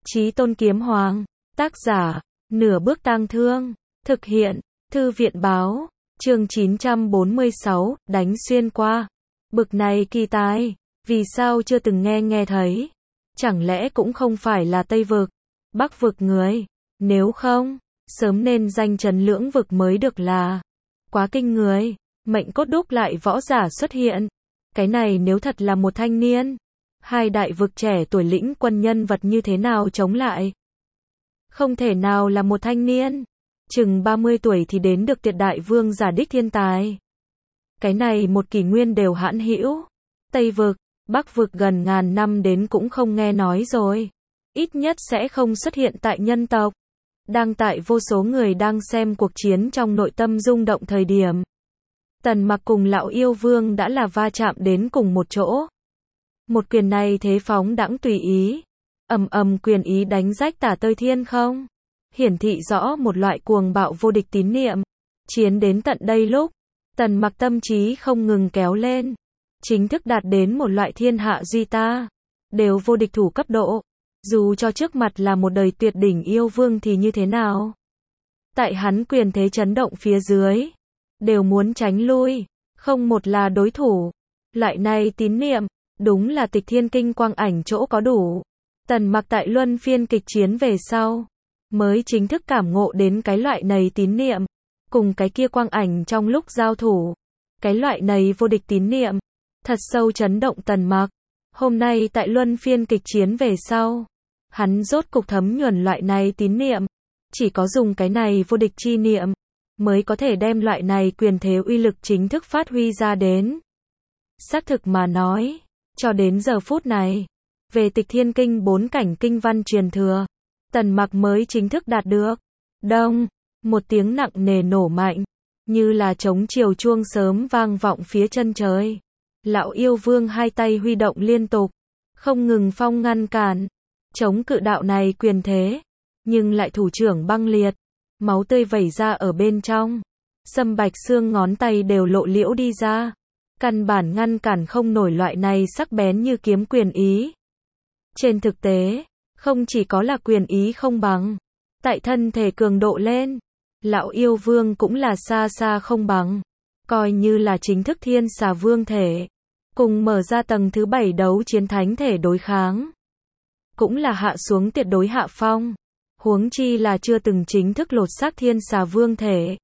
Chí Tôn Kiếm Hoàng, tác giả, Nửa Bước Tang Thương, thực hiện, Thư viện báo, chương 946, đánh xuyên qua. Bực này kỳ tài, vì sao chưa từng nghe thấy? Chẳng lẽ cũng không phải là Tây Vực, Bắc Vực người? Nếu không, sớm nên danh chấn lưỡng vực mới được là. Quá kinh người, mệnh cốt đúc lại võ giả xuất hiện. Cái này nếu thật là một thanh niên, hai đại vực trẻ tuổi lĩnh quân nhân vật như thế nào chống lại? Không thể nào là một thanh niên, chừng 30 tuổi thì đến được tuyệt đại vương giả đích thiên tài. Cái này một kỷ nguyên đều hãn hữu. Tây vực, Bắc vực gần ngàn năm đến cũng không nghe nói rồi. Ít nhất sẽ không xuất hiện tại nhân tộc. Đang tại vô số người đang xem cuộc chiến trong nội tâm rung động thời điểm. Tần Mặc cùng lão yêu vương đã là va chạm đến cùng một chỗ. Một quyền này thế phóng đãng tùy ý. Ầm ầm quyền ý đánh rách tả tơi thiên không. Hiển thị rõ một loại cuồng bạo vô địch tín niệm. Chiến đến tận đây lúc, Tần Mặc tâm trí không ngừng kéo lên. Chính thức đạt đến một loại thiên hạ duy ta. Đều vô địch thủ cấp độ. Dù cho trước mặt là một đời tuyệt đỉnh yêu vương thì như thế nào? Tại hắn quyền thế chấn động phía dưới. Đều muốn tránh lui. Không một là đối thủ. Loại này tín niệm. Đúng là Tịch Thiên Kinh quang ảnh chỗ có đủ. Tần Mặc tại luân phiên kịch chiến về sau, mới chính thức cảm ngộ đến cái loại này tín niệm, cùng cái kia quang ảnh trong lúc giao thủ. Cái loại này vô địch tín niệm, thật sâu chấn động Tần Mặc. Hôm nay tại luân phiên kịch chiến về sau, hắn rốt cục thấm nhuần loại này tín niệm. Chỉ có dùng cái này vô địch chi niệm, mới có thể đem loại này quyền thế uy lực chính thức phát huy ra đến. Xác thực mà nói, cho đến giờ phút này, về Tịch Thiên Kinh 4 cảnh kinh văn truyền thừa, Tần Mặc mới chính thức đạt được. Đông, một tiếng nặng nề nổ mạnh, như là trống chiều chuông sớm vang vọng phía chân trời. Lão yêu vương hai tay huy động liên tục, không ngừng phong ngăn cản, chống cự đạo này quyền thế, nhưng lại thủ trưởng băng liệt, máu tươi vẩy ra ở bên trong, sâm bạch xương ngón tay đều lộ liễu đi ra. Căn bản ngăn cản không nổi loại này sắc bén như kiếm quyền ý. Trên thực tế, không chỉ có là quyền ý không bằng, tại thân thể cường độ lên, lão yêu vương cũng là xa xa không bằng. Coi như là chính thức thiên xà vương thể, cùng mở ra tầng thứ 7 đấu chiến thánh thể đối kháng, cũng là hạ xuống tuyệt đối hạ phong. Huống chi là chưa từng chính thức lột xác thiên xà vương thể.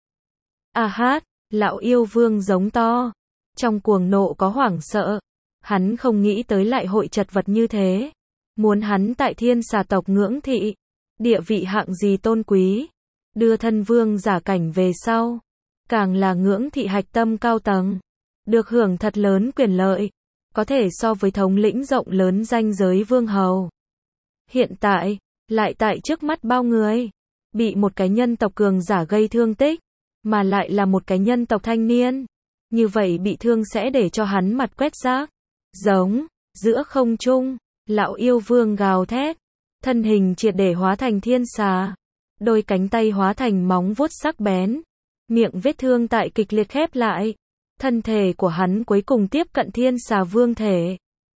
A hát, lão yêu vương giống to. Trong cuồng nộ có hoảng sợ, hắn không nghĩ tới lại hội chật vật như thế. Muốn hắn tại thiên xà tộc ngưỡng thị, địa vị hạng gì tôn quý, đưa thân vương giả cảnh về sau, càng là ngưỡng thị hạch tâm cao tầng, được hưởng thật lớn quyền lợi, có thể so với thống lĩnh rộng lớn danh giới vương hầu. Hiện tại, lại tại trước mắt bao người, bị một cái nhân tộc cường giả gây thương tích, mà lại là một cái nhân tộc thanh niên. Như vậy bị thương sẽ để cho hắn mặt quét rác. Giống, giữa không trung, lão yêu vương gào thét, thân hình triệt để hóa thành thiên xà, đôi cánh tay hóa thành móng vuốt sắc bén, miệng vết thương tại kịch liệt khép lại, thân thể của hắn cuối cùng tiếp cận thiên xà vương thể.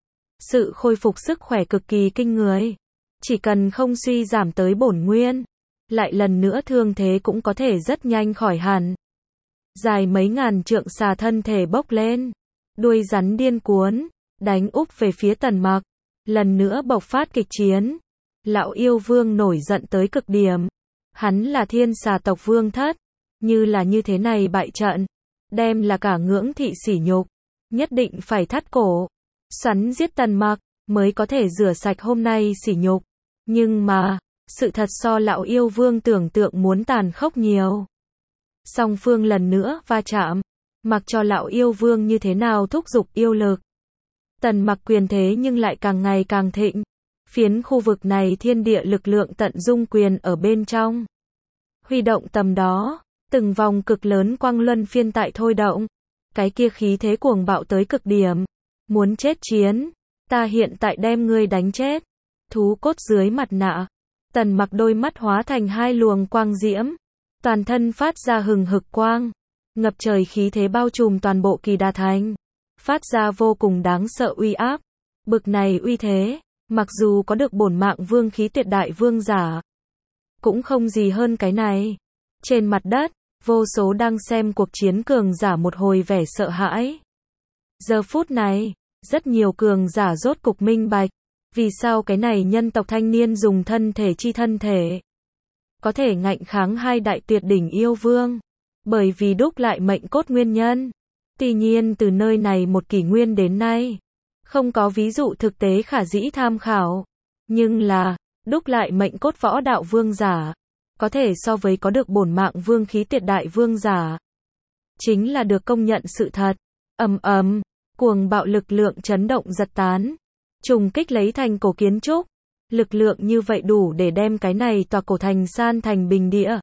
Sự khôi phục sức khỏe cực kỳ kinh người, chỉ cần không suy giảm tới bổn nguyên, lại lần nữa thương thế cũng có thể rất nhanh khỏi hẳn. Dài mấy ngàn trượng xà thân thể bốc lên, đuôi rắn điên cuốn, đánh úp về phía Tần Mặc, lần nữa bộc phát kịch chiến. Lão yêu vương nổi giận tới cực điểm, hắn là thiên xà tộc vương thất, như là như thế này bại trận, đem là cả ngưỡng thị sỉ nhục, nhất định phải thắt cổ, xoắn giết Tần Mặc, mới có thể rửa sạch hôm nay sỉ nhục. Nhưng mà, sự thật so lão yêu vương tưởng tượng muốn tàn khốc nhiều. Song phương lần nữa va chạm, mặc cho lão yêu vương như thế nào thúc giục yêu lực. Tần Mặc quyền thế nhưng lại càng ngày càng thịnh. Phiến khu vực này thiên địa lực lượng tận dung quyền ở bên trong. Huy động tầm đó, từng vòng cực lớn quang luân phiên tại thôi động. Cái kia khí thế cuồng bạo tới cực điểm. Muốn chết chiến, ta hiện tại đem ngươi đánh chết. Thú cốt dưới mặt nạ. Tần Mặc đôi mắt hóa thành hai luồng quang diễm. Toàn thân phát ra hừng hực quang, ngập trời khí thế bao trùm toàn bộ Kỳ Đà Thành, phát ra vô cùng đáng sợ uy áp. Bực này uy thế, Mặc dù có được bổn mạng vương khí tuyệt đại vương giả, cũng không gì hơn cái này. Trên mặt đất, vô số đang xem cuộc chiến cường giả một hồi vẻ sợ hãi. Giờ phút này, rất nhiều cường giả rốt cục minh bạch, vì sao cái này nhân tộc thanh niên dùng thân thể có thể ngạnh kháng hai đại tuyệt đỉnh yêu vương, bởi vì đúc lại mệnh cốt nguyên nhân. Tuy nhiên từ nơi này một kỷ nguyên đến nay, không có ví dụ thực tế khả dĩ tham khảo, nhưng là đúc lại mệnh cốt võ đạo vương giả, có thể so với có được bổn mạng vương khí tuyệt đại vương giả, chính là được công nhận sự thật. Ầm ầm, cuồng bạo lực lượng chấn động giật tán, trùng kích lấy thành cổ kiến trúc. Lực lượng như vậy đủ để đem cái này tòa cổ thành san thành bình địa.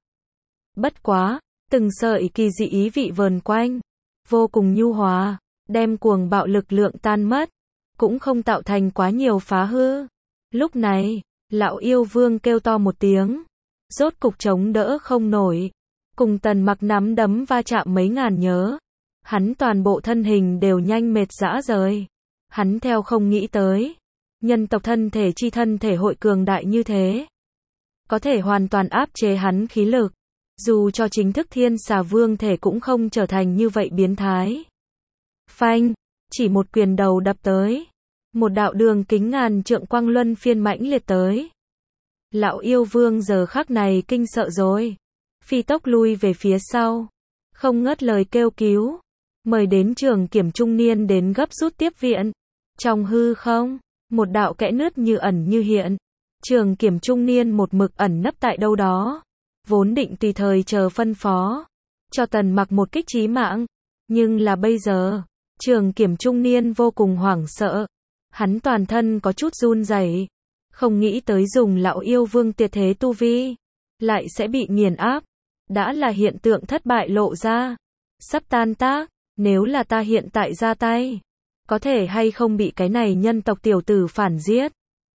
Bất quá, từng sợi kỳ dị ý vị vờn quanh, vô cùng nhu hòa, đem cuồng bạo lực lượng tan mất, cũng không tạo thành quá nhiều phá hư. Lúc này, lão yêu vương kêu to một tiếng, rốt cục chống đỡ không nổi, cùng Tần Mặc nắm đấm va chạm mấy ngàn nhớ. Hắn toàn bộ thân hình đều nhanh mệt rã rời. Hắn theo không nghĩ tới, nhân tộc thân thể hội cường đại như thế, có thể hoàn toàn áp chế hắn khí lực. Dù cho chính thức thiên xà vương thể cũng không trở thành như vậy biến thái. Phanh, chỉ một quyền đầu đập tới, một đạo đường kính ngàn trượng quang luân phiên mãnh liệt tới. Lão yêu vương giờ khắc này kinh sợ rồi, phi tốc lui về phía sau, không ngớt lời kêu cứu, mời đến Trường Kiểm trung niên đến gấp rút tiếp viện. Trong hư không, một đạo kẽ nứt như ẩn như hiện, Trường Kiểm trung niên một mực ẩn nấp tại đâu đó, vốn định tùy thời chờ phân phó, cho Tần Mặc một kích chí mạng, nhưng là bây giờ, Trường Kiểm trung niên vô cùng hoảng sợ, hắn toàn thân có chút run rẩy, không nghĩ tới dùng lão yêu vương tuyệt thế tu vi, lại sẽ bị nghiền áp, đã là hiện tượng thất bại lộ ra, sắp tan tác, nếu là ta hiện tại ra tay, có thể hay không bị cái này nhân tộc tiểu tử phản giết.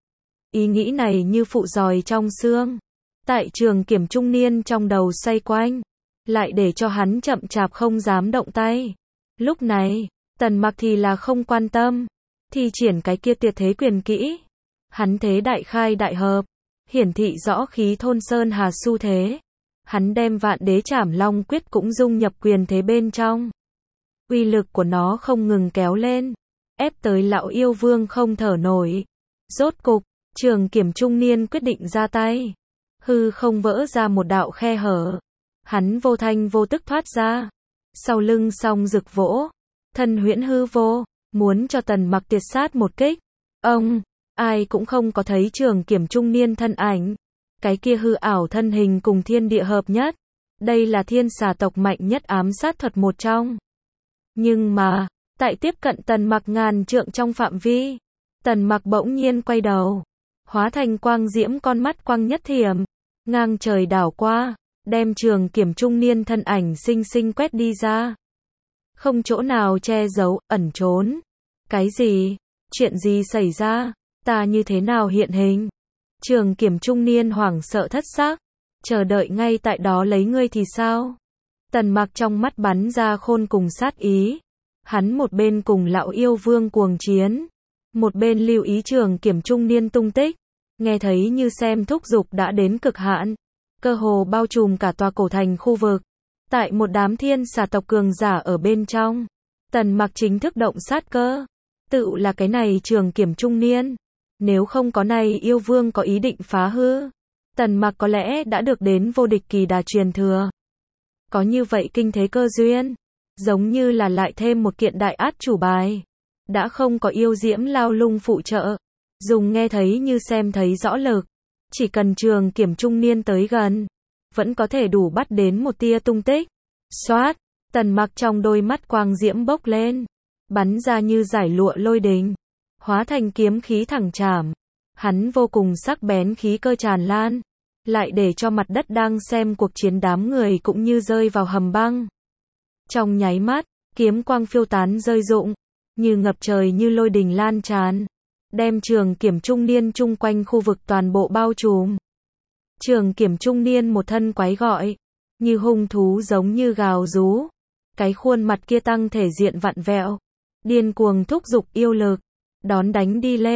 Ý nghĩ này như phụ giòi trong xương, tại Trường Kiểm trung niên trong đầu xoay quanh, lại để cho hắn chậm chạp không dám động tay. Lúc này, Tần Mặc thì là không quan tâm, thi triển cái kia tuyệt thế quyền kỹ. Hắn thế đại khai đại hợp, hiển thị rõ khí thôn sơn hà xu thế. Hắn đem Vạn Đế Trảm Long quyết cũng dung nhập quyền thế bên trong. Uy lực của nó không ngừng kéo lên, ép tới lão yêu vương không thở nổi. Rốt cục, Trường Kiểm trung niên quyết định ra tay. Hư không vỡ ra một đạo khe hở, hắn vô thanh vô tức thoát ra, sau lưng song rực vỗ, thân huyễn hư vô, muốn cho Tần Mặc tuyệt sát một kích. Ông, ai cũng không có thấy Trường Kiểm trung niên thân ảnh, cái kia hư ảo thân hình cùng thiên địa hợp nhất. Đây là thiên xà tộc mạnh nhất ám sát thuật một trong. Nhưng mà, tại tiếp cận Tần Mặc ngàn trượng trong phạm vi, Tần Mặc bỗng nhiên quay đầu, hóa thành quang diễm con mắt quang nhất thiểm, ngang trời đảo qua, đem Trường Kiểm trung niên thân ảnh xinh xinh quét đi ra. Không chỗ nào che giấu, ẩn trốn. Cái gì? Chuyện gì xảy ra? Ta như thế nào hiện hình? Trường Kiểm trung niên hoảng sợ thất xác, chờ đợi ngay tại đó lấy ngươi thì sao? Tần Mặc trong mắt bắn ra khôn cùng sát ý. Hắn một bên cùng lão yêu vương cuồng chiến, một bên lưu ý Trường Kiểm trung niên tung tích. Nghe thấy như xem thúc giục đã đến cực hạn, cơ hồ bao trùm cả tòa cổ thành khu vực. Tại một đám thiên xà tộc cường giả ở bên trong, Tần Mặc chính thức động sát cơ. Tự là cái này Trường Kiểm trung niên, nếu không có này yêu vương có ý định phá hư, Tần Mặc có lẽ đã được đến vô địch kỳ đà truyền thừa. Có như vậy kinh thế cơ duyên, giống như là lại thêm một kiện đại át chủ bài. Đã không có yêu diễm lao lung phụ trợ, dùng nghe thấy như xem thấy rõ lực, chỉ cần Trường Kiểm trung niên tới gần, vẫn có thể đủ bắt đến một tia tung tích. Xoát, Tần Mặc trong đôi mắt quang diễm bốc lên, bắn ra như giải lụa lôi đình, hóa thành kiếm khí thẳng chảm. Hắn vô cùng sắc bén khí cơ tràn lan, lại để cho mặt đất đang xem cuộc chiến đám người cũng như rơi vào hầm băng. Trong nháy mắt, kiếm quang phiêu tán rơi rụng, như ngập trời như lôi đình lan tràn, đem Trường Kiểm trung niên chung quanh khu vực toàn bộ bao trùm. Trường Kiểm trung niên một thân quái gọi, như hung thú giống như gào rú, cái khuôn mặt kia tăng thể diện vặn vẹo, điên cuồng thúc giục yêu lực, đón đánh đi lên.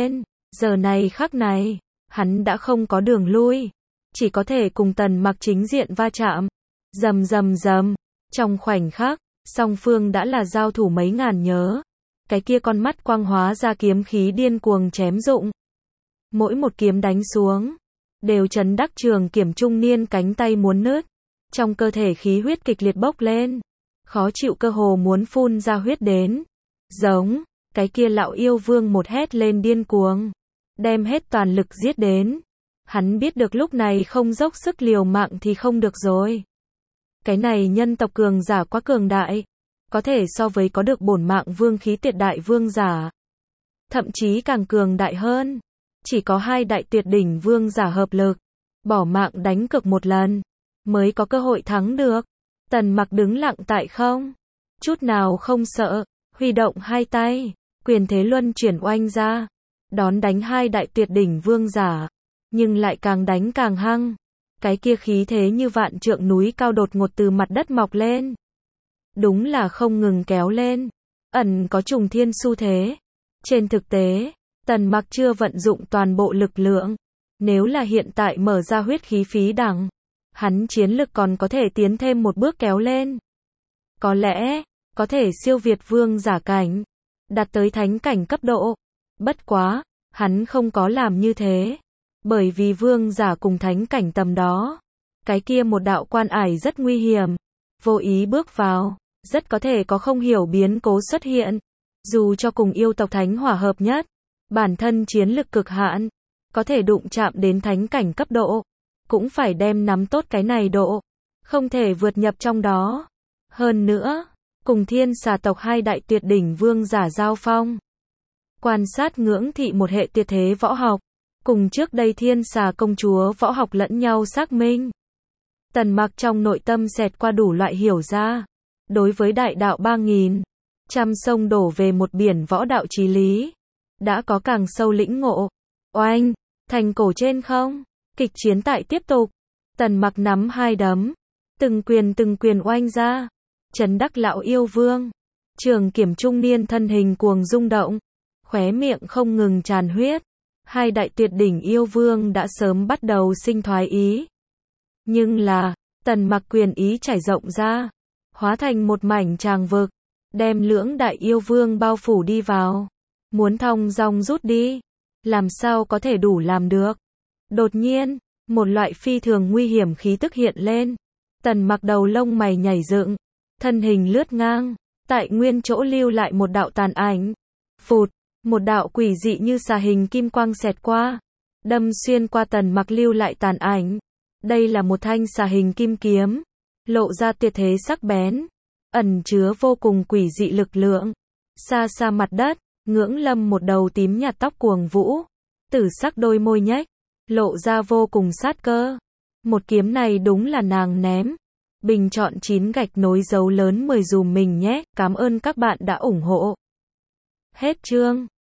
Giờ này khắc này, hắn đã không có đường lui, chỉ có thể cùng Tần Mặc chính diện va chạm. Rầm rầm rầm, trong khoảnh khắc, song phương đã là giao thủ mấy ngàn nhớ. Cái kia con mắt quang hóa ra kiếm khí điên cuồng chém rụng. Mỗi một kiếm đánh xuống, đều chấn đắc Trường Kiểm trung niên cánh tay muốn nứt. Trong cơ thể khí huyết kịch liệt bốc lên, khó chịu cơ hồ muốn phun ra huyết đến. Giống, cái kia lão yêu vương một hét lên điên cuồng, đem hết toàn lực giết đến. Hắn biết được lúc này không dốc sức liều mạng thì không được rồi. Cái này nhân tộc cường giả quá cường đại, có thể so với có được bổn mạng vương khí tuyệt đại vương giả. Thậm chí càng cường đại hơn. Chỉ có hai đại tuyệt đỉnh vương giả hợp lực, bỏ mạng đánh cược một lần, mới có cơ hội thắng được. Tần Mặc đứng lặng tại không, chút nào không sợ, huy động hai tay, quyền thế luân chuyển oanh ra, đón đánh hai đại tuyệt đỉnh vương giả, nhưng lại càng đánh càng hăng. Cái kia khí thế như vạn trượng núi cao đột ngột từ mặt đất mọc lên. Đúng là không ngừng kéo lên, ẩn có trùng thiên xu thế. Trên thực tế, Tần Mặc chưa vận dụng toàn bộ lực lượng. Nếu là hiện tại mở ra huyết khí phí đẳng, hắn chiến lực còn có thể tiến thêm một bước kéo lên. Có lẽ, có thể siêu việt vương giả cảnh, đạt tới thánh cảnh cấp độ. Bất quá, hắn không có làm như thế. Bởi vì vương giả cùng thánh cảnh tầm đó, cái kia một đạo quan ải rất nguy hiểm. Vô ý bước vào, rất có thể có không hiểu biến cố xuất hiện. Dù cho cùng yêu tộc thánh hỏa hợp nhất, bản thân chiến lực cực hạn, có thể đụng chạm đến thánh cảnh cấp độ, cũng phải đem nắm tốt cái này độ, không thể vượt nhập trong đó. Hơn nữa, cùng thiên xà tộc hai đại tuyệt đỉnh vương giả giao phong. Quan sát ngưỡng thị một hệ tuyệt thế võ học, cùng trước đây thiên xà công chúa võ học lẫn nhau xác minh. Tần Mặc trong nội tâm xẹt qua đủ loại hiểu ra. Đối với đại đạo 3000, trăm sông đổ về một biển võ đạo chí lý, đã có càng sâu lĩnh ngộ. Oanh, thành cổ trên không, kịch chiến tại tiếp tục. Tần Mặc nắm hai đấm, từng quyền oanh ra, chấn đắc lão yêu vương. Trường Kiểm trung niên thân hình cuồng rung động, khóe miệng không ngừng tràn huyết. Hai đại tuyệt đỉnh yêu vương đã sớm bắt đầu sinh thoái ý. Nhưng là, Tần Mặc quyền ý trải rộng ra, hóa thành một mảnh tràng vực, đem lưỡng đại yêu vương bao phủ đi vào. Muốn thong dong rút đi, làm sao có thể đủ làm được. Đột nhiên, một loại phi thường nguy hiểm khí tức hiện lên. Tần Mặc đầu lông mày nhảy dựng, thân hình lướt ngang, tại nguyên chỗ lưu lại một đạo tàn ảnh. Phụt, một đạo quỷ dị như xà hình kim quang xẹt qua, đâm xuyên qua Tần Mặc lưu lại tàn ảnh. Đây là một thanh xà hình kim kiếm, lộ ra tuyệt thế sắc bén, ẩn chứa vô cùng quỷ dị lực lượng. Xa xa mặt đất, Ngưỡng Lâm một đầu tím nhạt tóc cuồng vũ, tử sắc đôi môi nhếch, lộ ra vô cùng sát cơ. Một kiếm này đúng là nàng ném. Bình chọn 9 gạch nối dấu lớn 10 dùm mình nhé. Cảm ơn các bạn đã ủng hộ. Hết chương.